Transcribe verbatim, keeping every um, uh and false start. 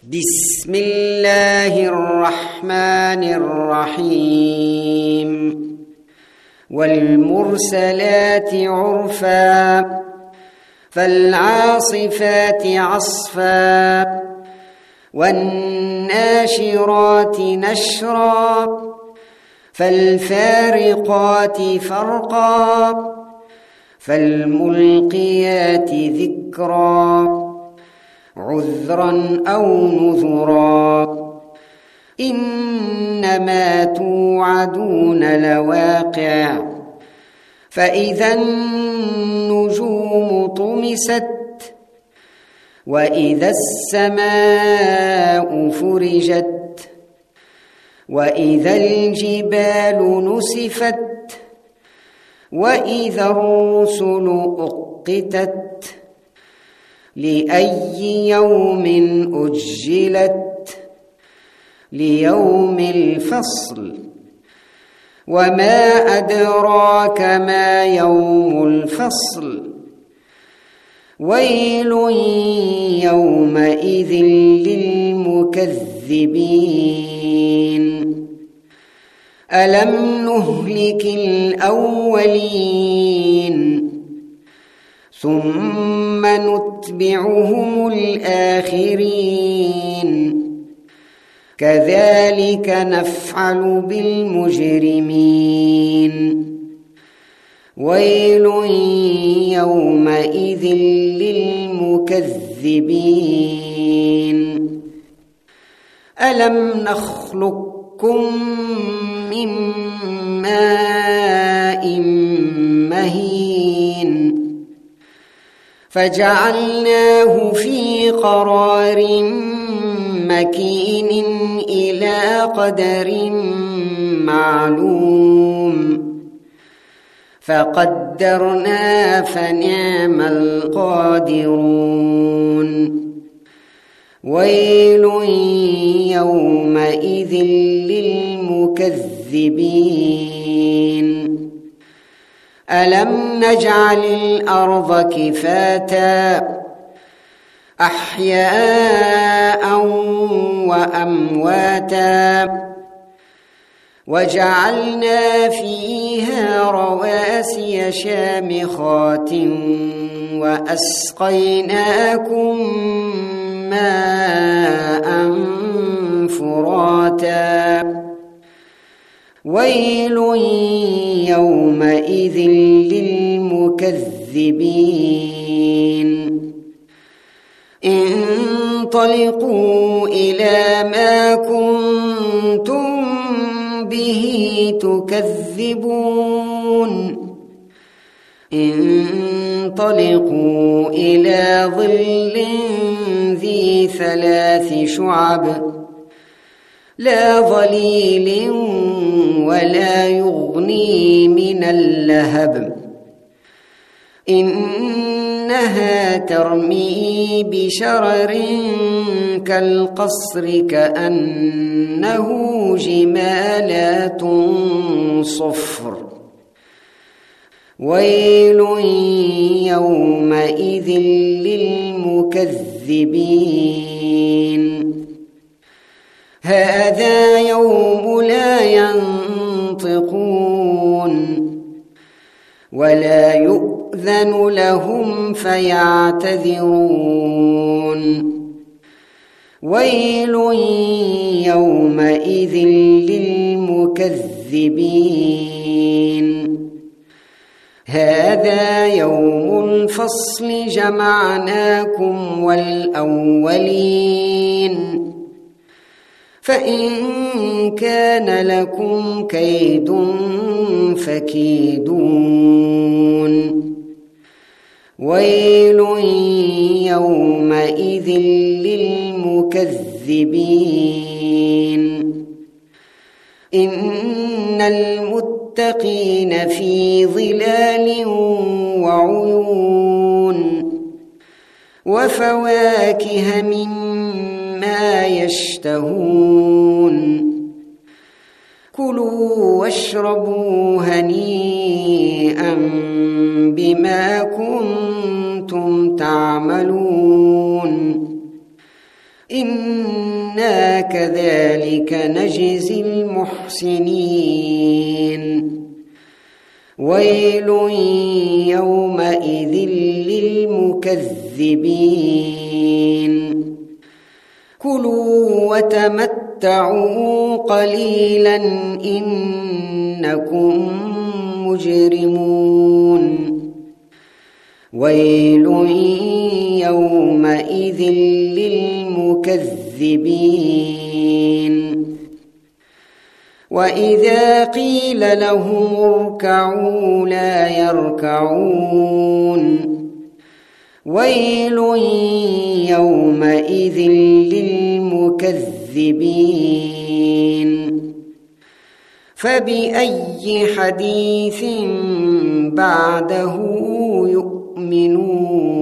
بسم الله الرحمن الرحيم والمرسلات عرفا فالعاصفات عصفا والناشرات نشرا فالفارقات فرقا فالملقيات ذكرا عذرا أو نذرا إنما توعدون لواقع فإذا النجوم طمست وإذا السماء فرجت وإذا الجبال نسفت وإذا الرسل أقتت لأي يوم أجلت ليوم الفصل وما أدراك ما يوم الفصل ويل يومئذ للمكذبين ألم نهلك الأولين ثم نتبعهم الآخرين كذلك نفعل بالمجرمين ويل يومئذ للمكذبين ألم نخلقكم من ماء مهين فجعلناه في قرار مكين إلى قدر معلوم فقدرنا فنعم القادرون ويل يومئذ للمكذبين ألم نجعل الأرض كفاتا أحياء وأمواتا وجعلنا فيها رواسي شامخات وأسقيناكم ماء فراتا ويل يومئذ للمكذبين انطلقوا إلى ما كنتم به تكذبون انطلقوا إلى ظل ذي ثلاث شعب لا ظليل ولا يغني من اللهب إنها ترمي بشرر كالقصر كأنه جمالات صفر ويل يومئذ للمكذبين هذا يوم لا ينطقون ولا يؤذن لهم فيعتذرون ويل يومئذ للمكذبين هذا يوم الفصل جمعناكم والأولين فإن كان لكم كيد فكيدون ويل يومئذ للمكذبين إن المتقين في ظلال وعيون وفواكه مما يشتهون كلوا واشربوا هنيئا بما كنتم تعملون إن إنا كذلك نجزي المحسنين ويل يومئذ للمكذبين كلوا وتمتعوا قليلا إنكم مجرمون ويل يومئذ للمكذبين وإذا قيل لهم اركعوا لا يركعون ويل يومئذ للمكذبين فبأي حديث بعده يؤمنون